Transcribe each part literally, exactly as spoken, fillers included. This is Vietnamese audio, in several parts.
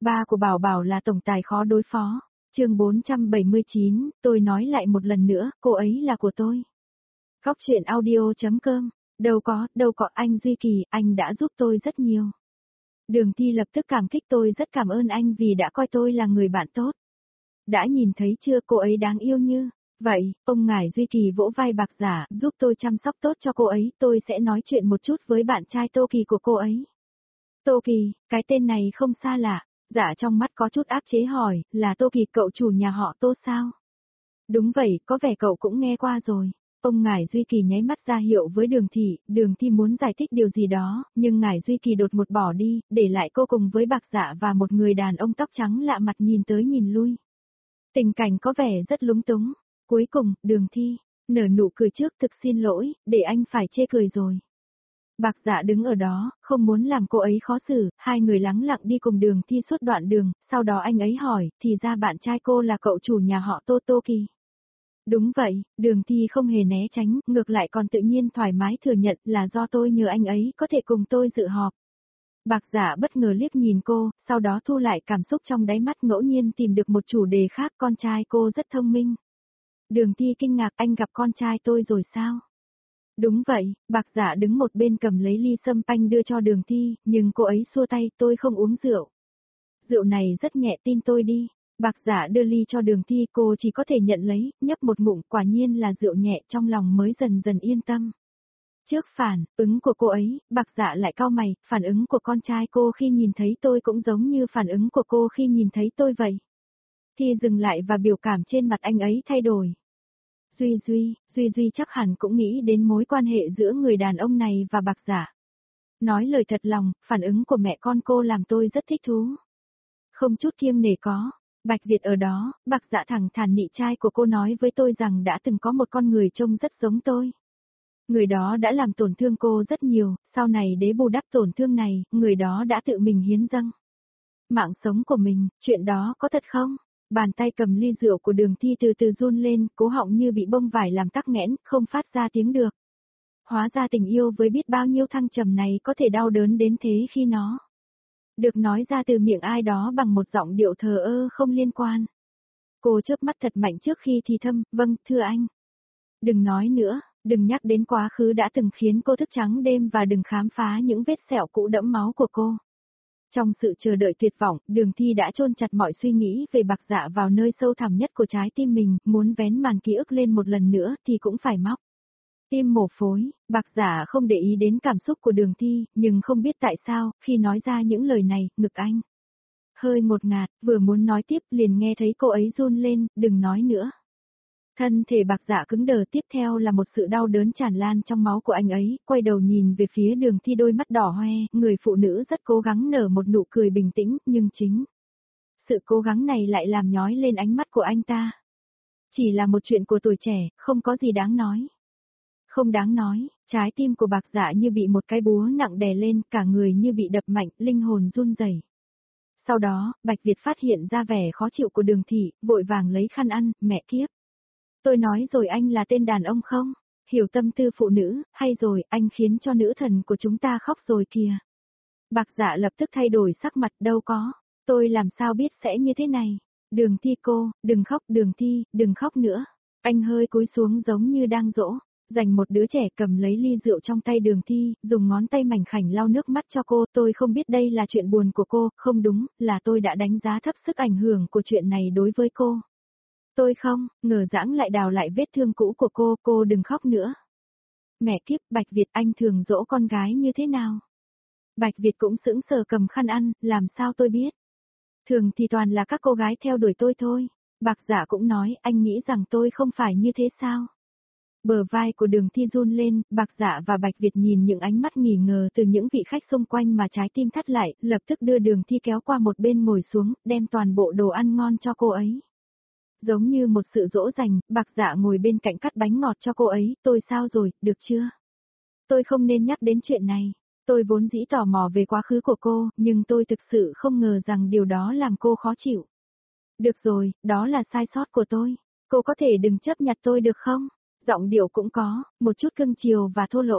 Ba của Bảo Bảo là tổng tài khó đối phó. Chương bốn trăm bảy mươi chín, tôi nói lại một lần nữa, cô ấy là của tôi. Góc truyện audio chấm com. Đâu có, đâu có anh Duy Kỳ, anh đã giúp tôi rất nhiều. Đường Thi lập tức cảm kích, tôi rất cảm ơn anh vì đã coi tôi là người bạn tốt. Đã nhìn thấy chưa, cô ấy đáng yêu như vậy. Ông ngài Duy Kỳ vỗ vai Bạc Giả, giúp tôi chăm sóc tốt cho cô ấy, tôi sẽ nói chuyện một chút với bạn trai Tô Kỳ của cô ấy. Tô Kỳ, cái tên này không xa lạ. Dạ trong mắt có chút áp chế hỏi, là Tô Kỳ cậu chủ nhà họ Tô sao? Đúng vậy, có vẻ cậu cũng nghe qua rồi. Ông ngài Duy Kỳ nháy mắt ra hiệu với Đường Thị, Đường Thi muốn giải thích điều gì đó, nhưng ngài Duy Kỳ đột ngột bỏ đi, để lại cô cùng với Bạc Dạ và một người đàn ông tóc trắng lạ mặt nhìn tới nhìn lui. Tình cảnh có vẻ rất lúng túng. Cuối cùng, Đường Thi nở nụ cười trước, thực xin lỗi, để anh phải chê cười rồi. Bạc Dạ đứng ở đó, không muốn làm cô ấy khó xử, hai người lắng lặng đi cùng Đường Thi suốt đoạn đường, sau đó anh ấy hỏi, thì ra bạn trai cô là cậu chủ nhà họ Tô Tô Kỳ. Đúng vậy, Đường Thi không hề né tránh, ngược lại còn tự nhiên thoải mái thừa nhận là do tôi nhờ anh ấy có thể cùng tôi dự họp. Bạc Dạ bất ngờ liếc nhìn cô, sau đó thu lại cảm xúc trong đáy mắt, ngẫu nhiên tìm được một chủ đề khác, con trai cô rất thông minh. Đường Thi kinh ngạc, anh gặp con trai tôi rồi sao? Đúng vậy, Bạc Dạ đứng một bên cầm lấy ly sâm panh đưa cho Đường Thi, nhưng cô ấy xua tay, tôi không uống rượu. Rượu này rất nhẹ, tin tôi đi. Bạc Dạ đưa ly cho Đường Thi, cô chỉ có thể nhận lấy, nhấp một ngụm, quả nhiên là rượu nhẹ, trong lòng mới dần dần yên tâm. Trước phản ứng của cô ấy, Bạc Dạ lại cau mày, phản ứng của con trai cô khi nhìn thấy tôi cũng giống như phản ứng của cô khi nhìn thấy tôi vậy. Thi dừng lại và biểu cảm trên mặt anh ấy thay đổi. Duy Duy, Duy Duy chắc hẳn cũng nghĩ đến mối quan hệ giữa người đàn ông này và Bạc Dạ. Nói lời thật lòng, phản ứng của mẹ con cô làm tôi rất thích thú. Không chút kiêng nể có. Bạch Việt ở đó, Bạc Dạ thẳng thắn nị trai của cô nói với tôi rằng đã từng có một con người trông rất giống tôi. Người đó đã làm tổn thương cô rất nhiều, sau này để bù đắp tổn thương này, người đó đã tự mình hiến dâng mạng sống của mình, chuyện đó có thật không? Bàn tay cầm ly rượu của Đường Thi từ từ run lên, cố họng như bị bông vải làm tắc nghẽn, không phát ra tiếng được. Hóa ra tình yêu với biết bao nhiêu thăng trầm này có thể đau đớn đến thế khi nó được nói ra từ miệng ai đó bằng một giọng điệu thờ ơ không liên quan. Cô chớp mắt thật mạnh trước khi thì thầm, vâng, thưa anh. Đừng nói nữa, đừng nhắc đến quá khứ đã từng khiến cô thức trắng đêm và đừng khám phá những vết sẹo cũ đẫm máu của cô. Trong sự chờ đợi tuyệt vọng, Đường Thi đã chôn chặt mọi suy nghĩ về Bạc Dạ vào nơi sâu thẳm nhất của trái tim mình, muốn vén màn ký ức lên một lần nữa thì cũng phải móc tim mổ phối. Bạc Dạ không để ý đến cảm xúc của Đường Thi, nhưng không biết tại sao, khi nói ra những lời này, ngực anh hơi ngột ngạt, vừa muốn nói tiếp liền nghe thấy cô ấy run lên, đừng nói nữa. Thân thể Bạc Dạ cứng đờ, tiếp theo là một sự đau đớn tràn lan trong máu của anh ấy, quay đầu nhìn về phía Đường Thi, đôi mắt đỏ hoe, người phụ nữ rất cố gắng nở một nụ cười bình tĩnh, nhưng chính sự cố gắng này lại làm nhói lên ánh mắt của anh ta. Chỉ là một chuyện của tuổi trẻ, không có gì đáng nói. Không đáng nói, trái tim của Bạc Dạ như bị một cái búa nặng đè lên, cả người như bị đập mạnh, linh hồn run rẩy. Sau đó, Bạch Việt phát hiện ra vẻ khó chịu của Đường Thị, vội vàng lấy khăn ăn, mẹ kiếp. Tôi nói rồi, anh là tên đàn ông không? Hiểu tâm tư phụ nữ, hay rồi, anh khiến cho nữ thần của chúng ta khóc rồi kìa. Bạc Dạ lập tức thay đổi sắc mặt, đâu có, tôi làm sao biết sẽ như thế này. Đường Thi cô, đừng khóc, Đường Thi, đừng khóc nữa. Anh hơi cúi xuống giống như đang dỗ dành một đứa trẻ, cầm lấy ly rượu trong tay Đường Thi, dùng ngón tay mảnh khảnh lau nước mắt cho cô. Tôi không biết đây là chuyện buồn của cô, không đúng, là tôi đã đánh giá thấp sức ảnh hưởng của chuyện này đối với cô. Tôi không, ngờ dãng lại đào lại vết thương cũ của cô, cô đừng khóc nữa. Mẹ kiếp, Bạch Việt, anh thường dỗ con gái như thế nào? Bạch Việt cũng sững sờ cầm khăn ăn, làm sao tôi biết? Thường thì toàn là các cô gái theo đuổi tôi thôi. Bạc Dạ cũng nói, anh nghĩ rằng tôi không phải như thế sao? Bờ vai của Đường Thi run lên, Bạc Dạ và Bạch Việt nhìn những ánh mắt nghi ngờ từ những vị khách xung quanh mà trái tim thắt lại, lập tức đưa Đường Thi kéo qua một bên ngồi xuống, đem toàn bộ đồ ăn ngon cho cô ấy. Giống như một sự dỗ dành, Bạc Dạ ngồi bên cạnh cắt bánh ngọt cho cô ấy, tôi sao rồi, được chưa? Tôi không nên nhắc đến chuyện này. Tôi vốn dĩ tò mò về quá khứ của cô, nhưng tôi thực sự không ngờ rằng điều đó làm cô khó chịu. Được rồi, đó là sai sót của tôi. Cô có thể đừng chấp nhặt tôi được không? Giọng điệu cũng có một chút cưng chiều và thô lỗ.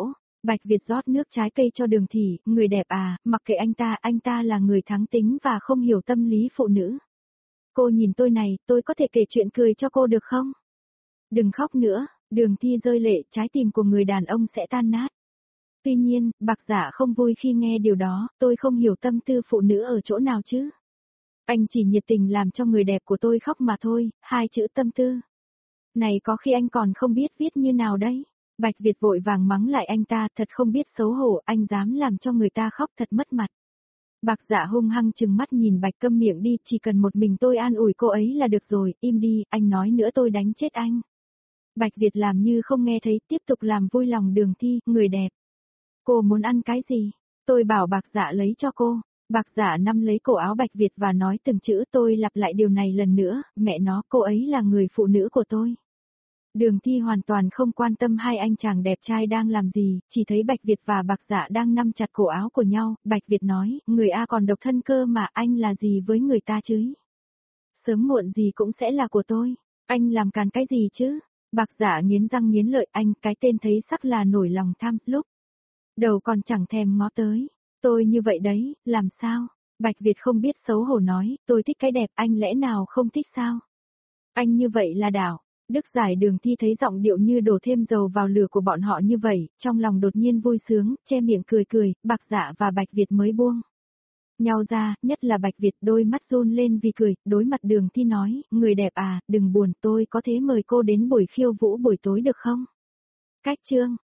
Bạch Việt rót nước trái cây cho Đường Thị, người đẹp à, mặc kệ anh ta, anh ta là người thắng tính và không hiểu tâm lý phụ nữ. Cô nhìn tôi này, tôi có thể kể chuyện cười cho cô được không? Đừng khóc nữa, Đường Thi rơi lệ, trái tim của người đàn ông sẽ tan nát. Tuy nhiên, Bạc Dạ không vui khi nghe điều đó, tôi không hiểu tâm tư phụ nữ ở chỗ nào chứ. Anh chỉ nhiệt tình làm cho người đẹp của tôi khóc mà thôi, hai chữ tâm tư. Này có khi anh còn không biết viết như nào đấy. Bạch Việt vội vàng mắng lại anh ta, thật không biết xấu hổ, anh dám làm cho người ta khóc thật mất mặt. Bạc Dạ hung hăng chừng mắt nhìn Bạch câm miệng đi, chỉ cần một mình tôi an ủi cô ấy là được rồi, im đi, anh nói nữa tôi đánh chết anh. Bạch Việt làm như không nghe thấy, tiếp tục làm vui lòng Đường Thi, người đẹp. Cô muốn ăn cái gì? Tôi bảo Bạc Dạ lấy cho cô. Bạc Dạ nắm lấy cổ áo Bạch Việt và nói từng chữ, tôi lặp lại điều này lần nữa, mẹ nó, cô ấy là người phụ nữ của tôi. Đường Thi hoàn toàn không quan tâm hai anh chàng đẹp trai đang làm gì, chỉ thấy Bạch Việt và Bạc Dạ đang nắm chặt cổ áo của nhau, Bạch Việt nói, người A còn độc thân cơ mà, anh là gì với người ta chứ? Sớm muộn gì cũng sẽ là của tôi, anh làm càn cái gì chứ? Bạc Dạ nghiến răng nghiến lợi, anh, cái tên thấy sắc là nổi lòng tham, lúc đầu còn chẳng thèm ngó tới, tôi như vậy đấy, làm sao? Bạch Việt không biết xấu hổ nói, tôi thích cái đẹp, anh lẽ nào không thích sao? Anh như vậy là đảo. Đức Giải Đường Thi thấy giọng điệu như đổ thêm dầu vào lửa của bọn họ như vậy, trong lòng đột nhiên vui sướng, che miệng cười cười, Bạc Dạ và Bạch Việt mới buông nhau ra, nhất là Bạch Việt đôi mắt run lên vì cười, đối mặt Đường Thi nói, người đẹp à, đừng buồn, tôi có thể mời cô đến buổi khiêu vũ buổi tối được không? Cách chương